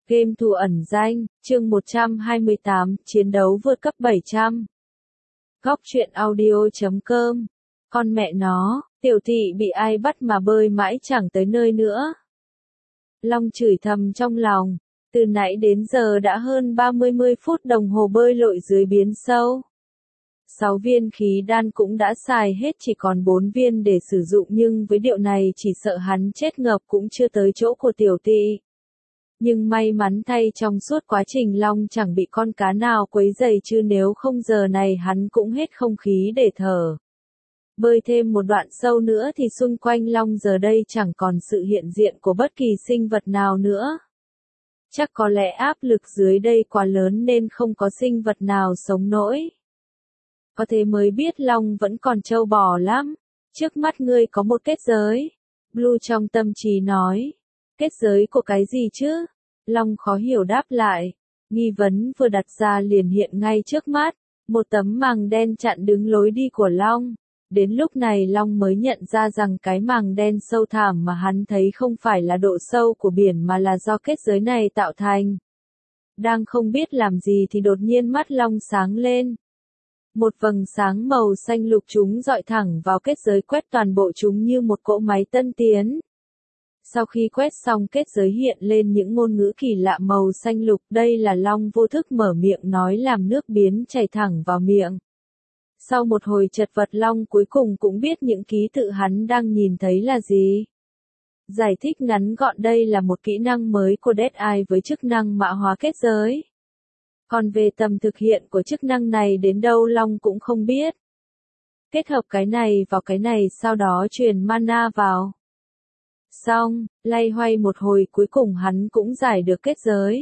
Game thủ ẩn danh, chương 128, chiến đấu vượt cấp 700. Góc truyện audio.com. Con mẹ nó, tiểu thị bị ai bắt mà bơi mãi chẳng tới nơi nữa. Long chửi thầm trong lòng, từ nãy đến giờ đã hơn 30 phút đồng hồ bơi lội dưới biển sâu. 6 viên khí đan cũng đã xài hết, chỉ còn 4 viên để sử dụng, nhưng với điệu này chỉ sợ hắn chết ngợp cũng chưa tới chỗ của tiểu thị. Nhưng may mắn thay trong suốt quá trình Long chẳng bị con cá nào quấy rầy, chứ nếu không giờ này hắn cũng hết không khí để thở. Bơi thêm một đoạn sâu nữa thì xung quanh Long giờ đây chẳng còn sự hiện diện của bất kỳ sinh vật nào nữa. Chắc có lẽ áp lực dưới đây quá lớn nên không có sinh vật nào sống nổi. Có thế mới biết Long vẫn còn trâu bò lắm. Trước mắt ngươi có một kết giới. Blue trong tâm trí nói. Kết giới của cái gì chứ? Long khó hiểu đáp lại. Nghi vấn vừa đặt ra liền hiện ngay trước mắt. Một tấm màng đen chặn đứng lối đi của Long. Đến lúc này Long mới nhận ra rằng cái màng đen sâu thẳm mà hắn thấy không phải là độ sâu của biển mà là do kết giới này tạo thành. Đang không biết làm gì thì đột nhiên mắt Long sáng lên. Một vầng sáng màu xanh lục chúng dọi thẳng vào kết giới, quét toàn bộ chúng như một cỗ máy tân tiến. Sau khi quét xong, kết giới hiện lên những ngôn ngữ kỳ lạ màu xanh lục. Đây là Long vô thức mở miệng nói làm nước biến chảy thẳng vào miệng. Sau một hồi chật vật, Long cuối cùng cũng biết những ký tự hắn đang nhìn thấy là gì. Giải thích ngắn gọn, đây là một kỹ năng mới của Dead Eye với chức năng mã hóa kết giới. Còn về tầm thực hiện của chức năng này đến đâu Long cũng không biết. Kết hợp cái này vào cái này, sau đó truyền mana vào. Xong, loay hoay một hồi cuối cùng hắn cũng giải được kết giới.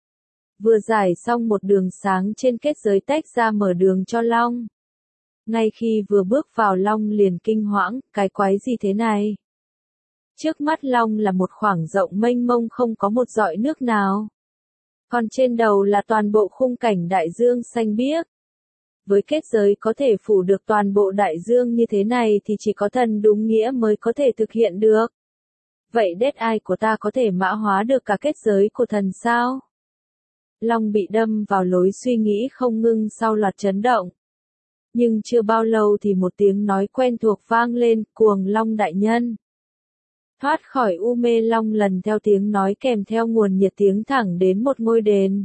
Vừa giải xong, một đường sáng trên kết giới tách ra mở đường cho Long. Ngay khi vừa bước vào, Long liền kinh hoảng, cái quái gì thế này? Trước mắt Long là một khoảng rộng mênh mông không có một giọt nước nào. Còn trên đầu là toàn bộ khung cảnh đại dương xanh biếc. Với kết giới có thể phủ được toàn bộ đại dương như thế này thì chỉ có thần đúng nghĩa mới có thể thực hiện được. Vậy Dead Eye của ta có thể mã hóa được cả kết giới của thần sao? Long bị đâm vào lối suy nghĩ không ngưng sau loạt chấn động. Nhưng chưa bao lâu thì một tiếng nói quen thuộc vang lên, Cuồng Long đại nhân. Thoát khỏi u mê, Long lần theo tiếng nói kèm theo nguồn nhiệt tiến thẳng đến một ngôi đền.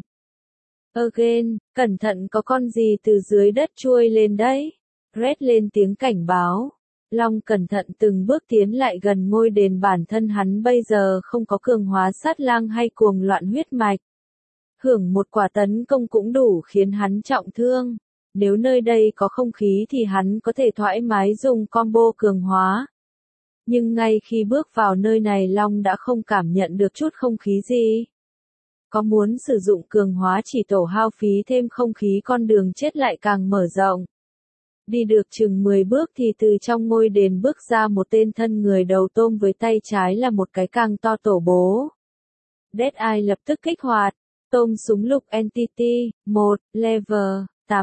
Again, cẩn thận có con gì từ dưới đất trôi lên đấy. Red lên tiếng cảnh báo. Long cẩn thận từng bước tiến lại gần ngôi đền, bản thân hắn bây giờ không có cường hóa sát lang hay cuồng loạn huyết mạch. Hưởng một quả tấn công cũng đủ khiến hắn trọng thương. Nếu nơi đây có không khí thì hắn có thể thoải mái dùng combo cường hóa. Nhưng ngay khi bước vào nơi này, Long đã không cảm nhận được chút không khí gì. Có muốn sử dụng cường hóa chỉ tổ hao phí thêm không khí, con đường chết lại càng mở rộng. Đi được chừng 10 bước thì từ trong ngôi đền bước ra một tên thân người đầu tôm, với tay trái là một cái càng to tổ bố. Dead Eye lập tức kích hoạt. Tôm súng lục Entity 1, Level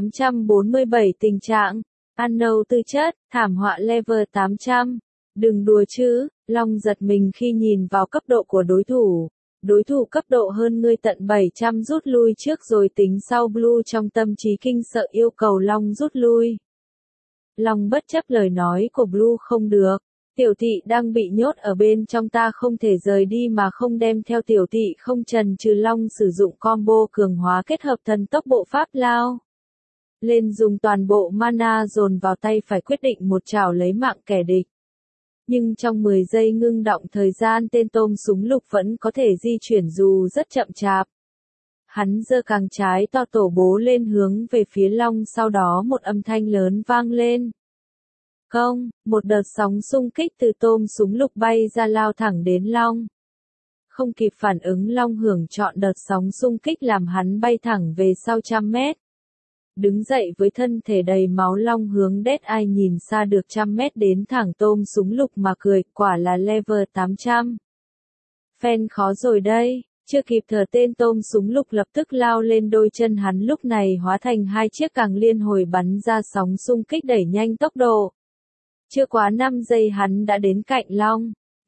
847, tình trạng Unknown, tư chất thảm họa Level 800. Đừng đùa chứ. Long giật mình khi nhìn vào cấp độ của đối thủ. Đối thủ cấp độ hơn ngươi tận 700, rút lui trước rồi tính sau. Blue trong tâm trí kinh sợ yêu cầu Long rút lui. Long bất chấp lời nói của Blue, không được. Tiểu thị đang bị nhốt ở bên trong, ta không thể rời đi mà không đem theo tiểu thị. Không chần chừ, Long sử dụng combo cường hóa kết hợp thần tốc bộ pháp lao lên, dùng toàn bộ mana dồn vào tay phải, quyết định một trảo lấy mạng kẻ địch. Nhưng trong 10 giây ngưng động thời gian, tên tôm súng lục vẫn có thể di chuyển dù rất chậm chạp. Hắn giơ càng trái to tổ bố lên hướng về phía Long, sau đó một âm thanh lớn vang lên. Công, một đợt sóng xung kích từ tôm súng lục bay ra, lao thẳng đến Long. Không kịp phản ứng, Long hưởng trọn đợt sóng xung kích làm hắn bay thẳng về sau 100 mét. Đứng dậy với thân thể đầy máu, Long hướng Dead Eye nhìn xa được 100 mét đến thẳng tôm súng lục mà cười, quả là level 800. Phen khó rồi đây. Chưa kịp thở, tên tôm súng lục lập tức lao lên, đôi chân hắn lúc này hóa thành hai chiếc càng liên hồi bắn ra sóng xung kích đẩy nhanh tốc độ. Chưa quá 5 giây hắn đã đến cạnh Long.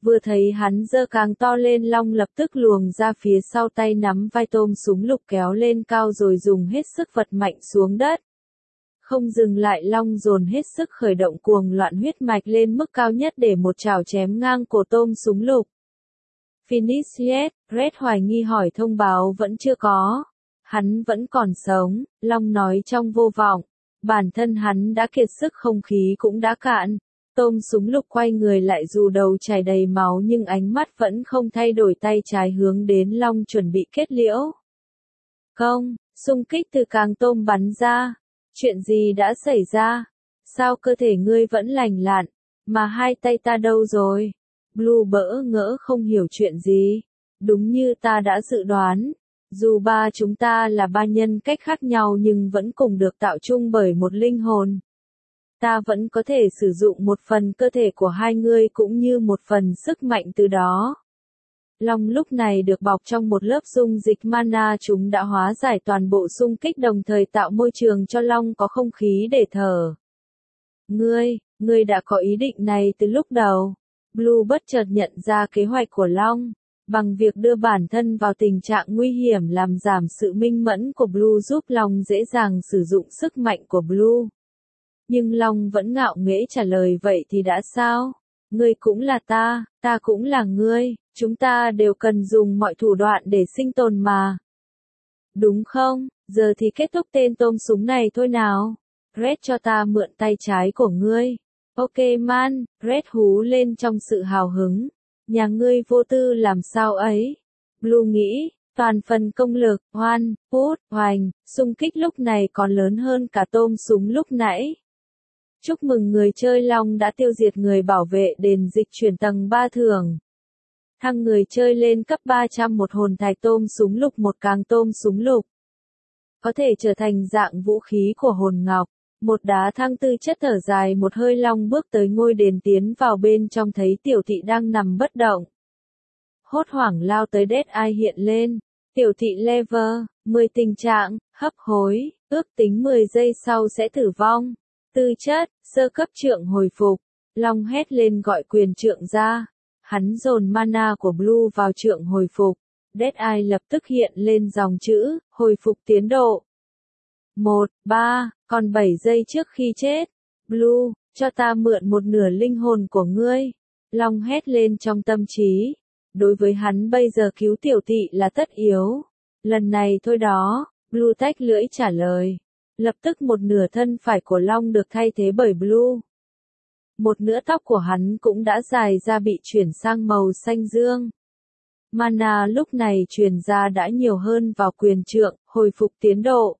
Vừa thấy hắn giơ càng to lên, Long lập tức luồng ra phía sau, tay nắm vai tôm súng lục kéo lên cao rồi dùng hết sức vật mạnh xuống đất. Không dừng lại, Long dồn hết sức khởi động cuồng loạn huyết mạch lên mức cao nhất để một chảo chém ngang cổ tôm súng lục. Finish yet? Red hoài nghi hỏi. Thông báo vẫn chưa có. Hắn vẫn còn sống, Long nói trong vô vọng. Bản thân hắn đã kiệt sức, không khí cũng đã cạn. Tôm súng lục quay người lại, dù đầu chảy đầy máu nhưng ánh mắt vẫn không thay đổi, tay trái hướng đến Long chuẩn bị kết liễu. Không, xung kích từ càng tôm bắn ra. Chuyện gì đã xảy ra? Sao cơ thể ngươi vẫn lành lặn, mà hai tay ta đâu rồi? Blue bỡ ngỡ không hiểu chuyện gì. Đúng như ta đã dự đoán. Dù ba chúng ta là ba nhân cách khác nhau nhưng vẫn cùng được tạo chung bởi một linh hồn. Ta vẫn có thể sử dụng một phần cơ thể của hai ngươi cũng như một phần sức mạnh từ đó. Long lúc này được bọc trong một lớp dung dịch mana, chúng đã hóa giải toàn bộ xung kích đồng thời tạo môi trường cho Long có không khí để thở. Ngươi đã có ý định này từ lúc đầu. Blue bất chợt nhận ra kế hoạch của Long. Bằng việc đưa bản thân vào tình trạng nguy hiểm làm giảm sự minh mẫn của Blue giúp Long dễ dàng sử dụng sức mạnh của Blue. Nhưng Long vẫn ngạo nghễ trả lời, vậy thì đã sao? Ngươi cũng là ta cũng là ngươi, chúng ta đều cần dùng mọi thủ đoạn để sinh tồn mà. Đúng không? Giờ thì kết thúc tên tôm súng này thôi nào. Red, cho ta mượn tay trái của ngươi. Ok man, Red hú lên trong sự hào hứng. Nhà ngươi vô tư làm sao ấy? Blue nghĩ, toàn phần công lực, hoan, hút, hoành, xung kích lúc này còn lớn hơn cả tôm súng lúc nãy. Chúc mừng người chơi Long đã tiêu diệt người bảo vệ đền dịch chuyển tầng 3 thưởng. Thăng người chơi lên cấp 300, một hồn thạch tôm súng lục, một càng tôm súng lục. Có thể trở thành dạng vũ khí của hồn ngọc. Một đá thăng tư chất. Thở dài một hơi, Long bước tới ngôi đền, tiến vào bên trong thấy Tiểu Thị đang nằm bất động. Hốt hoảng lao tới, Deadeye hiện lên. Tiểu Thị level 10, tình trạng hấp hối, ước tính 10 giây sau sẽ tử vong. Tư chất sơ cấp, trượng hồi phục. Long hét lên gọi quyền trượng ra. Hắn dồn mana của Blue vào trượng hồi phục. Deadeye lập tức hiện lên dòng chữ hồi phục tiến độ 1-3, còn 7 giây trước khi chết. Blue, cho ta mượn một nửa linh hồn của ngươi. Long hét lên trong tâm trí. Đối với hắn bây giờ cứu Tiểu Thị là tất yếu. Lần này thôi đó. Blue tách lưỡi trả lời. Lập tức một nửa thân phải của Long được thay thế bởi Blue. Một nửa tóc của hắn cũng đã dài ra, bị chuyển sang màu xanh dương. Mana lúc này truyền ra đã nhiều hơn vào quyền trượng, hồi phục tiến độ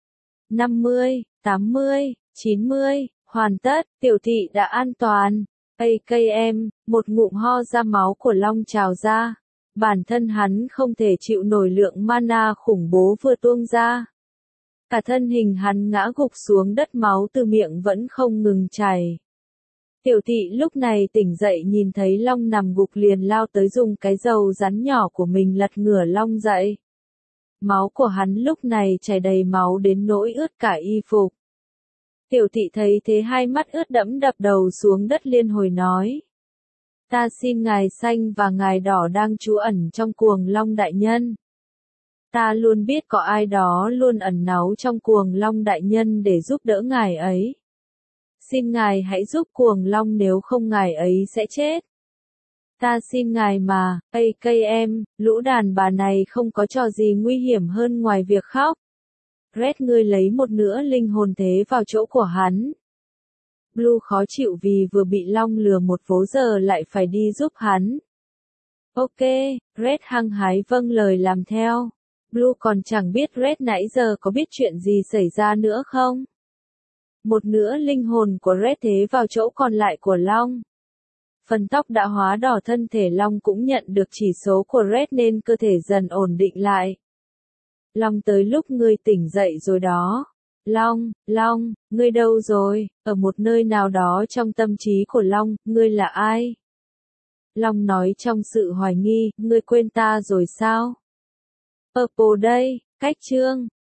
50, 80, 90, hoàn tất. Tiểu Thị đã an toàn. AKM, một ngụm ho ra, máu của Long trào ra. Bản thân hắn không thể chịu nổi lượng mana khủng bố vừa tuôn ra. Cả thân hình hắn ngã gục xuống đất, máu từ miệng vẫn không ngừng chảy. Tiểu Thị lúc này tỉnh dậy, nhìn thấy Long nằm gục liền lao tới, dùng cái râu rắn nhỏ của mình lật ngửa Long dậy. Máu của hắn lúc này chảy đầy máu đến nỗi ướt cả y phục. Tiểu Thị thấy thế hai mắt ướt đẫm đập đầu xuống đất liên hồi nói. Ta xin ngài xanh và ngài đỏ đang trú ẩn trong cuồng Long đại nhân. Ta luôn biết có ai đó luôn ẩn náu trong cuồng Long đại nhân để giúp đỡ ngài ấy. Xin ngài hãy giúp cuồng Long, nếu không ngài ấy sẽ chết. Ta xin ngài mà, AKM, lũ đàn bà này không có trò gì nguy hiểm hơn ngoài việc khóc. Red, ngươi lấy một nửa linh hồn thế vào chỗ của hắn. Blue khó chịu vì vừa bị Long lừa một vố giờ lại phải đi giúp hắn. Ok, Red hăng hái vâng lời làm theo. Blue còn chẳng biết Red nãy giờ có biết chuyện gì xảy ra nữa không? Một nửa linh hồn của Red thế vào chỗ còn lại của Long. Phần tóc đã hóa đỏ, thân thể Long cũng nhận được chỉ số của Red nên cơ thể dần ổn định lại. Long, tới lúc ngươi tỉnh dậy rồi đó. Long, ngươi đâu rồi? Ở một nơi nào đó trong tâm trí của Long, ngươi là ai? Long nói trong sự hoài nghi, ngươi quên ta rồi sao? Purple đây, cách chương.